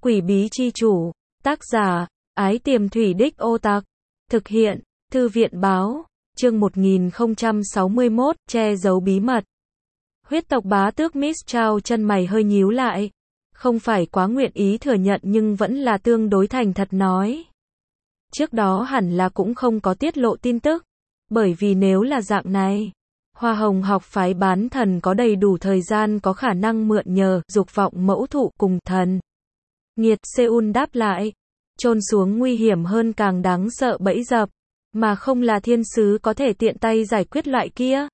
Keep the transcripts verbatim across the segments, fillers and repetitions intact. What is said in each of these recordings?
Quỷ bí chi chủ, tác giả, Ái Tiềm Thủy Đích Ô Tặc, thực hiện, Thư viện báo, chương một nghìn không trăm sáu mươi mốt, che giấu bí mật. Huyết tộc bá tước Mistral chân mày hơi nhíu lại, không phải quá nguyện ý thừa nhận nhưng vẫn là tương đối thành thật nói. Trước đó hẳn là cũng không có tiết lộ tin tức, bởi vì nếu là dạng này, Hoa Hồng học phái bán thần có đầy đủ thời gian có khả năng mượn nhờ, dục vọng mẫu thụ cùng thần. Nghiệt Seoul đáp lại, chôn xuống nguy hiểm hơn càng đáng sợ bẫy dập, mà không là thiên sứ có thể tiện tay giải quyết loại kia.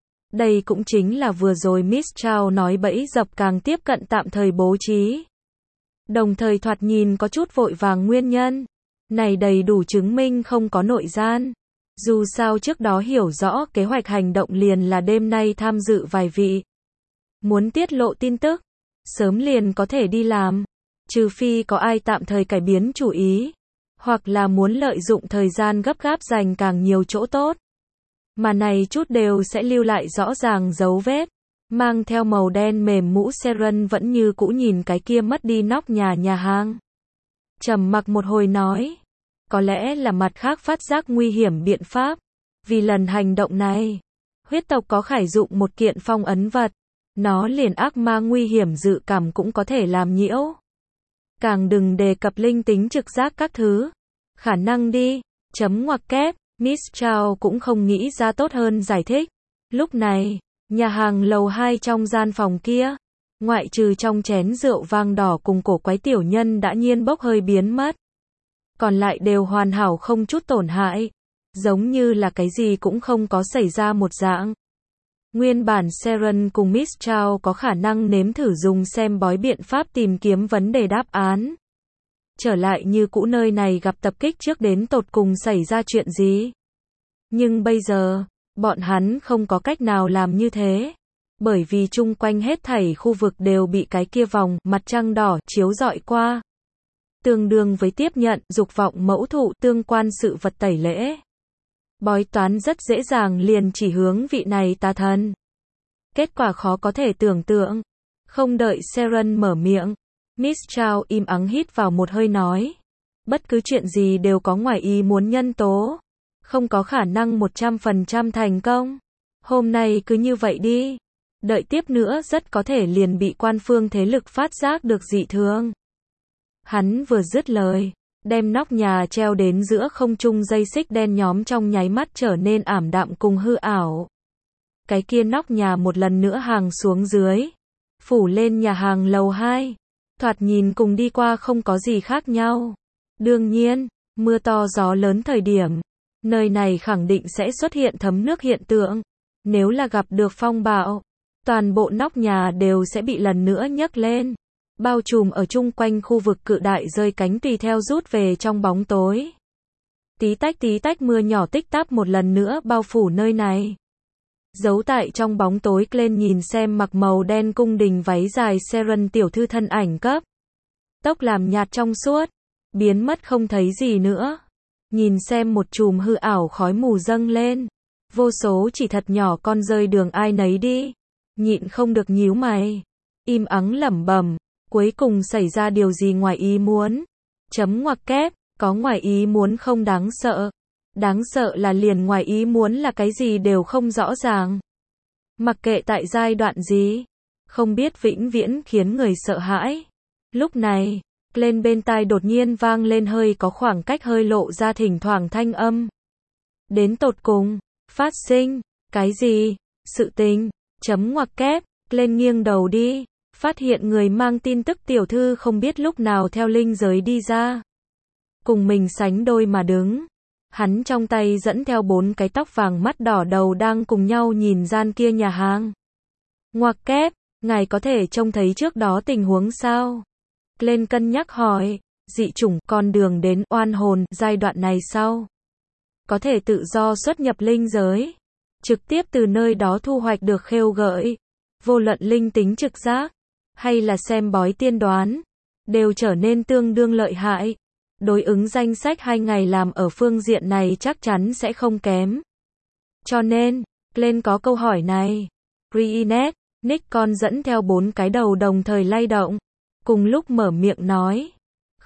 Đây cũng chính là vừa rồi Mistral nói bẫy dập càng tiếp cận tạm thời bố trí. Đồng thời thoạt nhìn có chút vội vàng nguyên nhân. Này đầy đủ chứng minh không có nội gian. Dù sao trước đó hiểu rõ kế hoạch hành động liền là đêm nay tham dự vài vị. Muốn tiết lộ tin tức, sớm liền có thể đi làm. Trừ phi có ai tạm thời cải biến chủ ý. Hoặc là muốn lợi dụng thời gian gấp gáp giành càng nhiều chỗ tốt. Mà này chút đều sẽ lưu lại rõ ràng dấu vết. Mang theo màu đen mềm mũ Seren vẫn như cũ nhìn cái kia mất đi nóc nhà nhà hàng. Trầm mặc một hồi nói. Có lẽ là mặt khác phát giác nguy hiểm biện pháp. Vì lần hành động này, huyết tộc có khải dụng một kiện phong ấn vật. Nó liền ác ma nguy hiểm dự cảm cũng có thể làm nhiễu. Càng đừng đề cập linh tính trực giác các thứ. Khả năng đi, chấm ngoặc kép. Mistral cũng không nghĩ ra tốt hơn giải thích. Lúc này, nhà hàng lầu hai trong gian phòng kia, ngoại trừ trong chén rượu vang đỏ cùng cổ quái tiểu nhân đã nhiên bốc hơi biến mất. Còn lại đều hoàn hảo không chút tổn hại, giống như là cái gì cũng không có xảy ra một dạng. Nguyên bản Seren cùng Mistral có khả năng nếm thử dùng xem bói biện pháp tìm kiếm vấn đề đáp án. Trở lại như cũ nơi này gặp tập kích trước đến tột cùng xảy ra chuyện gì. Nhưng bây giờ, bọn hắn không có cách nào làm như thế. Bởi vì chung quanh hết thảy khu vực đều bị cái kia vòng mặt trăng đỏ chiếu rọi qua. Tương đương với tiếp nhận dục vọng mẫu thụ tương quan sự vật tẩy lễ. Bói toán rất dễ dàng liền chỉ hướng vị này tà thần. Kết quả khó có thể tưởng tượng. Không đợi Seren mở miệng. Mistral im ắng hít vào một hơi nói. Bất cứ chuyện gì đều có ngoài ý muốn nhân tố. Không có khả năng một trăm phần trăm thành công. Hôm nay cứ như vậy đi. Đợi tiếp nữa rất có thể liền bị quan phương thế lực phát giác được dị thường. Hắn vừa dứt lời, đem nóc nhà treo đến giữa không trung dây xích đen nhóm trong nháy mắt trở nên ảm đạm cùng hư ảo. Cái kia nóc nhà một lần nữa hàng xuống dưới. Phủ lên nhà hàng lầu hai. Thoạt nhìn cùng đi qua không có gì khác nhau. Đương nhiên, mưa to gió lớn thời điểm, nơi này khẳng định sẽ xuất hiện thấm nước hiện tượng. Nếu là gặp được phong bạo, toàn bộ nóc nhà đều sẽ bị lần nữa nhấc lên, bao trùm ở chung quanh khu vực cự đại rơi cánh tùy theo rút về trong bóng tối. Tí tách tí tách mưa nhỏ tích tắp một lần nữa bao phủ nơi này. Giấu tại trong bóng tối lên nhìn xem mặc màu đen cung đình váy dài Seren tiểu thư thân ảnh cấp. Tóc làm nhạt trong suốt, biến mất không thấy gì nữa. Nhìn xem một chùm hư ảo khói mù dâng lên. Vô số chỉ thật nhỏ con rơi đường ai nấy đi. Nhịn không được nhíu mày. Im ắng lẩm bẩm. Cuối cùng xảy ra điều gì ngoài ý muốn. Chấm ngoặc kép. Có ngoài ý muốn không đáng sợ. Đáng sợ là liền ngoài ý muốn là cái gì đều không rõ ràng. Mặc kệ tại giai đoạn gì. Không biết vĩnh viễn khiến người sợ hãi. Lúc này, lên bên tai đột nhiên vang lên hơi có khoảng cách hơi lộ ra thỉnh thoảng thanh âm. Đến tột cùng, phát sinh, cái gì, sự tình, chấm ngoặc kép, lên nghiêng đầu đi, phát hiện người mang tin tức tiểu thư không biết lúc nào theo linh giới đi ra. Cùng mình sánh đôi mà đứng. Hắn trong tay dẫn theo bốn cái tóc vàng mắt đỏ đầu đang cùng nhau nhìn gian kia nhà hàng. Ngoặc kép, ngài có thể trông thấy trước đó tình huống sao? Lên cân nhắc hỏi, dị chủng con đường đến oan hồn giai đoạn này sau. Có thể tự do xuất nhập linh giới. Trực tiếp từ nơi đó thu hoạch được khêu gợi. Vô luận linh tính trực giác. Hay là xem bói tiên đoán. Đều trở nên tương đương lợi hại. Đối ứng danh sách hai ngày làm ở phương diện này chắc chắn sẽ không kém. Cho nên, lên có câu hỏi này. Reenet, Nick con dẫn theo bốn cái đầu đồng thời lay động. Cùng lúc mở miệng nói.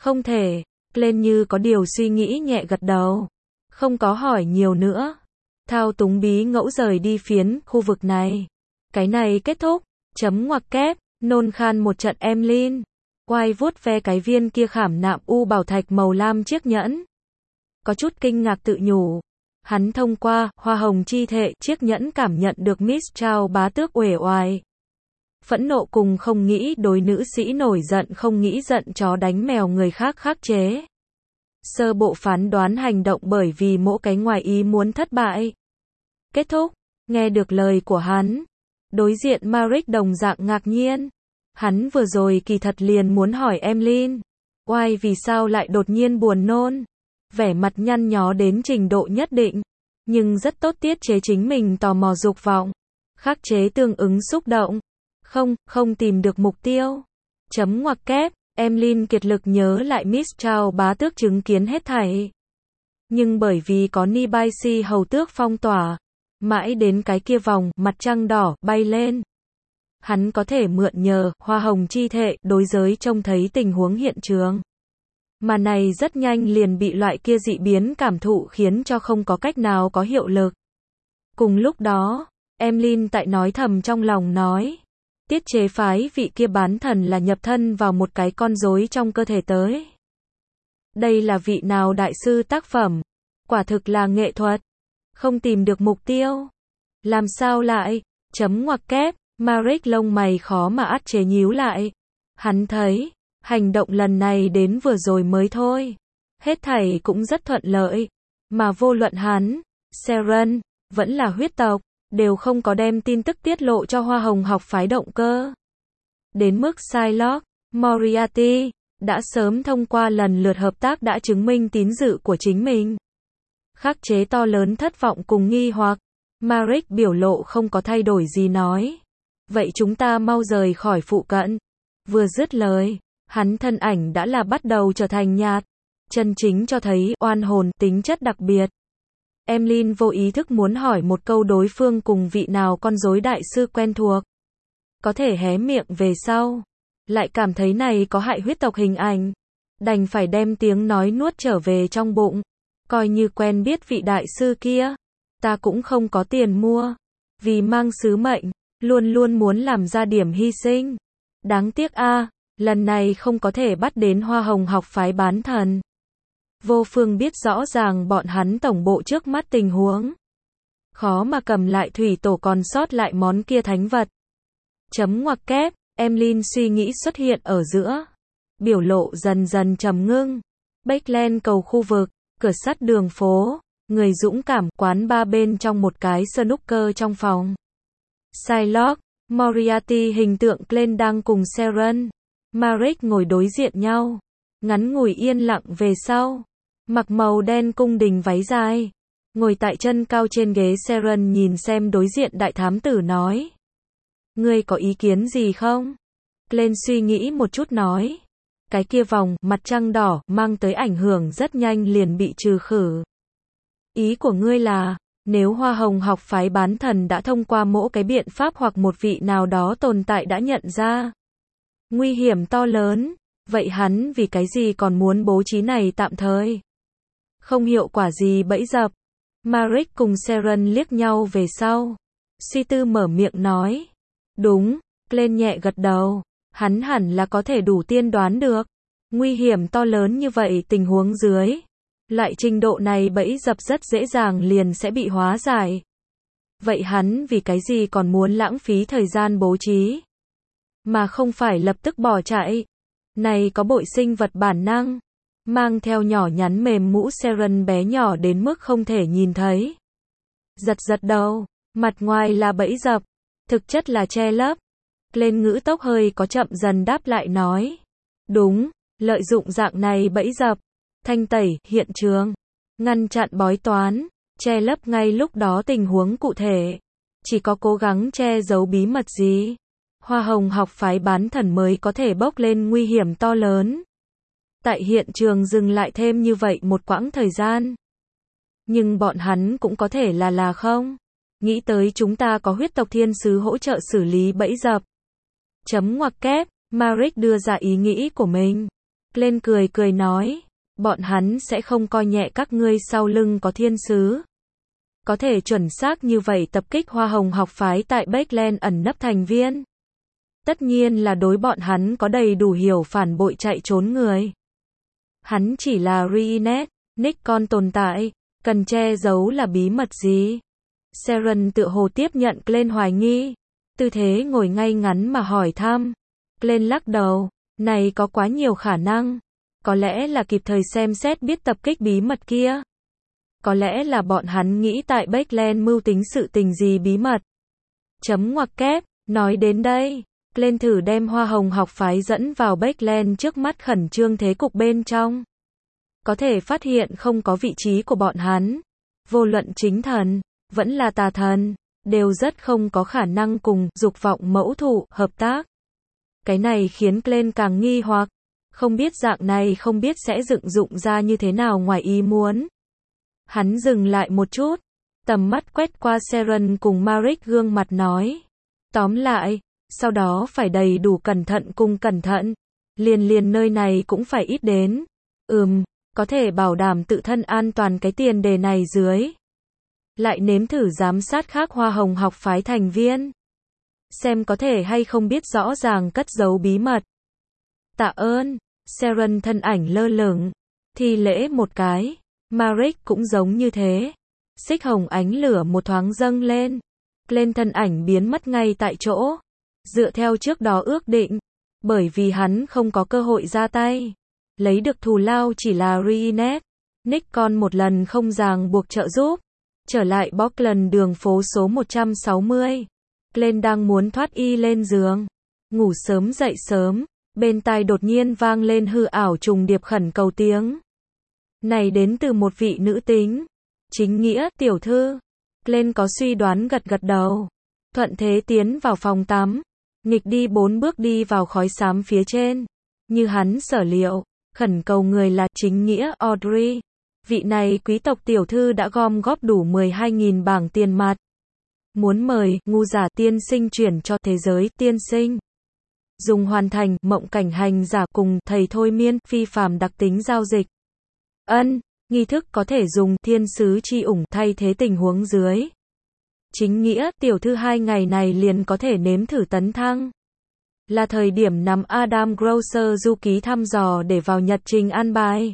Không thể. Glenn như có điều suy nghĩ nhẹ gật đầu. Không có hỏi nhiều nữa. Thao túng bí ngẫu rời đi phiến khu vực này. Cái này kết thúc. Chấm ngoặc kép. Nôn khan một trận Emlyn. Quay vuốt ve cái viên kia khảm nạm u bảo thạch màu lam chiếc nhẫn. Có chút kinh ngạc tự nhủ. Hắn thông qua hoa hồng chi thệ chiếc nhẫn cảm nhận được Miss Trao bá tước uể oải. Phẫn nộ cùng không nghĩ đối nữ sĩ nổi giận không nghĩ giận chó đánh mèo người khác khắc chế. Sơ bộ phán đoán hành động bởi vì mỗi cái ngoài ý muốn thất bại. Kết thúc. Nghe được lời của hắn. Đối diện Maric đồng dạng ngạc nhiên. Hắn vừa rồi kỳ thật liền muốn hỏi Emlyn. Oai vì sao lại đột nhiên buồn nôn. Vẻ mặt nhăn nhó đến trình độ nhất định. Nhưng rất tốt tiết chế chính mình tò mò dục vọng. Khắc chế tương ứng xúc động. Không, không tìm được mục tiêu. Chấm ngoặc kép. Emlyn kiệt lực nhớ lại Miss Trao bá tước chứng kiến hết thảy. Nhưng bởi vì có Nibaisi hầu tước phong tỏa. Mãi đến cái kia vòng mặt trăng đỏ bay lên. Hắn có thể mượn nhờ hoa hồng chi thệ đối giới trông thấy tình huống hiện trường. Mà này rất nhanh liền bị loại kia dị biến cảm thụ khiến cho không có cách nào có hiệu lực. Cùng lúc đó, Emlyn tại nói thầm trong lòng nói. Tiết chế phái vị kia bán thần là nhập thân vào một cái con rối trong cơ thể tới. Đây là vị nào đại sư tác phẩm? Quả thực là nghệ thuật. Không tìm được mục tiêu. Làm sao lại? Chấm ngoặc kép. Maric lông mày khó mà át chế nhíu lại. Hắn thấy, hành động lần này đến vừa rồi mới thôi. Hết thảy cũng rất thuận lợi. Mà vô luận hắn, Seren, vẫn là huyết tộc, đều không có đem tin tức tiết lộ cho Hoa Hồng học phái động cơ. Đến mức Psylocke, Moriarty, đã sớm thông qua lần lượt hợp tác đã chứng minh tín dự của chính mình. Khắc chế to lớn thất vọng cùng nghi hoặc. Maric biểu lộ không có thay đổi gì nói. Vậy chúng ta mau rời khỏi phụ cận. Vừa dứt lời, hắn thân ảnh đã là bắt đầu trở thành nhạt. Chân chính cho thấy oan hồn tính chất đặc biệt. Emlyn vô ý thức muốn hỏi một câu đối phương cùng vị nào con rối đại sư quen thuộc. Có thể hé miệng về sau. Lại cảm thấy này có hại huyết tộc hình ảnh. Đành phải đem tiếng nói nuốt trở về trong bụng. Coi như quen biết vị đại sư kia. Ta cũng không có tiền mua. Vì mang sứ mệnh. Luôn luôn muốn làm ra điểm hy sinh. Đáng tiếc a, à, lần này không có thể bắt đến Hoa Hồng học phái bán thần. Vô phương biết rõ ràng bọn hắn tổng bộ trước mắt tình huống. Khó mà cầm lại thủy tổ còn sót lại món kia thánh vật. Chấm ngoặc kép, Emlyn suy nghĩ xuất hiện ở giữa. Biểu lộ dần dần trầm ngưng. Bakeland cầu khu vực, cửa sắt đường phố, người dũng cảm, quán ba bên trong một cái snooker trong phòng. Psylocke, Moriarty hình tượng Glenn đang cùng Seren, Maric ngồi đối diện nhau. Ngắn ngủi yên lặng về sau. Mặc màu đen cung đình váy dài. Ngồi tại chân cao trên ghế Seren nhìn xem đối diện đại thám tử nói. Ngươi có ý kiến gì không? Glenn suy nghĩ một chút nói. Cái kia vòng mặt trăng đỏ mang tới ảnh hưởng rất nhanh liền bị trừ khử. Ý của ngươi là, nếu Hoa Hồng học phái bán thần đã thông qua mỗi cái biện pháp hoặc một vị nào đó tồn tại đã nhận ra nguy hiểm to lớn, vậy hắn vì cái gì còn muốn bố trí này tạm thời? Không hiệu quả gì bẫy dập. Maric cùng Seren liếc nhau về sau. Suy tư mở miệng nói. Đúng, Glenn nhẹ gật đầu. Hắn hẳn là có thể đủ tiên đoán được. Nguy hiểm to lớn như vậy tình huống dưới. Loại trình độ này bẫy dập rất dễ dàng liền sẽ bị hóa giải. Vậy hắn vì cái gì còn muốn lãng phí thời gian bố trí? Mà không phải lập tức bỏ chạy. Này có bội sinh vật bản năng. Mang theo nhỏ nhắn mềm mũ Seren bé nhỏ đến mức không thể nhìn thấy. Giật giật đầu. Mặt ngoài là bẫy dập. Thực chất là che lấp. Lên ngữ tốc hơi có chậm dần đáp lại nói. Đúng, lợi dụng dạng này bẫy dập. Thanh tẩy hiện trường. Ngăn chặn bói toán. Che lấp ngay lúc đó tình huống cụ thể. Chỉ có cố gắng che giấu bí mật gì. Hoa Hồng học phái bán thần mới có thể bốc lên nguy hiểm to lớn. Tại hiện trường dừng lại thêm như vậy một quãng thời gian. Nhưng bọn hắn cũng có thể là là không. Nghĩ tới chúng ta có huyết tộc thiên sứ hỗ trợ xử lý bẫy dập. Chấm ngoặc kép, Maric đưa ra ý nghĩ của mình. Glenn cười cười nói, bọn hắn sẽ không coi nhẹ các ngươi sau lưng có thiên sứ. Có thể chuẩn xác như vậy tập kích Hoa Hồng học phái tại Backland ẩn nấp thành viên. Tất nhiên là đối bọn hắn có đầy đủ hiểu phản bội chạy trốn người. Hắn chỉ là Reenet, Nick con tồn tại, cần che giấu là bí mật gì? Sharon tựa hồ tiếp nhận Glenn hoài nghi, tư thế ngồi ngay ngắn mà hỏi thăm. Glenn lắc đầu, này có quá nhiều khả năng. Có lẽ là kịp thời xem xét biết tập kích bí mật kia. Có lẽ là bọn hắn nghĩ tại Backland mưu tính sự tình gì bí mật. Chấm ngoặc kép, nói đến đây, Glenn thử đem Hoa Hồng học phái dẫn vào Backland trước mắt khẩn trương thế cục bên trong. Có thể phát hiện không có vị trí của bọn hắn. Vô luận chính thần, vẫn là tà thần, đều rất không có khả năng cùng dục vọng mẫu thụ hợp tác. Cái này khiến Glenn càng nghi hoặc, không biết dạng này không biết sẽ dựng dụng ra như thế nào ngoài ý muốn. Hắn dừng lại một chút, tầm mắt quét qua Sharon cùng Maric gương mặt nói. Tóm lại, sau đó phải đầy đủ cẩn thận cùng cẩn thận. Liền liền nơi này cũng phải ít đến. Ừm, có thể bảo đảm tự thân an toàn cái tiền đề này dưới. Lại nếm thử giám sát khác Hoa Hồng học phái thành viên. Xem có thể hay không biết rõ ràng cất giấu bí mật. Tạ ơn, Sharon thân ảnh lơ lửng, thi lễ một cái. Maric cũng giống như thế. Xích hồng ánh lửa một thoáng dâng lên. Lên thân ảnh biến mất ngay tại chỗ. Dựa theo trước đó ước định. Bởi vì hắn không có cơ hội ra tay. Lấy được thù lao chỉ là Reenet. Nick con một lần không ràng buộc trợ giúp. Trở lại Bockland đường phố số một trăm sáu mươi. Glenn đang muốn thoát y lên giường. Ngủ sớm dậy sớm. Bên tai đột nhiên vang lên hư ảo trùng điệp khẩn cầu tiếng. Này đến từ một vị nữ tính. Chính nghĩa, tiểu thư. Glenn có suy đoán gật gật đầu. Thuận thế tiến vào phòng tắm. Nghịch đi bốn bước đi vào khói xám phía trên. Như hắn sở liệu, khẩn cầu người là chính nghĩa Audrey. Vị này quý tộc tiểu thư đã gom góp đủ mười hai nghìn bảng tiền mặt. Muốn mời ngu giả tiên sinh chuyển cho thế giới tiên sinh. Dùng hoàn thành mộng cảnh hành giả cùng thầy thôi miên phi phàm đặc tính giao dịch. Ân, nghi thức có thể dùng thiên sứ chi ủng thay thế tình huống dưới. Chính nghĩa, tiểu thư hai ngày này liền có thể nếm thử tấn thăng. Là thời điểm nắm Adam Grocer du ký thăm dò để vào nhật trình an bài.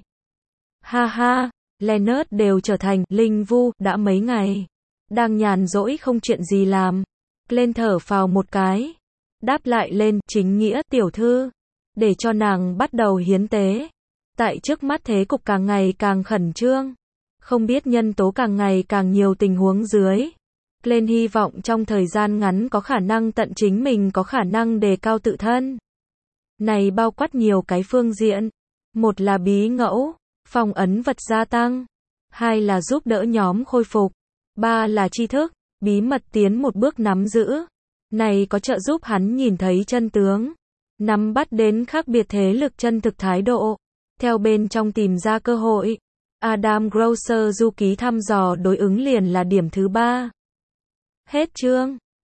Ha ha, Leonard đều trở thành linh vu đã mấy ngày. Đang nhàn rỗi không chuyện gì làm. Lên thở phào một cái. Đáp lại lên, chính nghĩa, tiểu thư. Để cho nàng bắt đầu hiến tế. Tại trước mắt thế cục càng ngày càng khẩn trương. Không biết nhân tố càng ngày càng nhiều tình huống dưới. Lên hy vọng trong thời gian ngắn có khả năng tận chính mình có khả năng đề cao tự thân. Này bao quát nhiều cái phương diện. Một là bí ngẫu, phong ấn vật gia tăng. Hai là giúp đỡ nhóm khôi phục. Ba là tri thức, bí mật tiến một bước nắm giữ. Này có trợ giúp hắn nhìn thấy chân tướng. Nắm bắt đến khác biệt thế lực chân thực thái độ. Theo bên trong tìm ra cơ hội. Adam Grocer du ký thăm dò đối ứng liền là điểm thứ ba. Hết chương.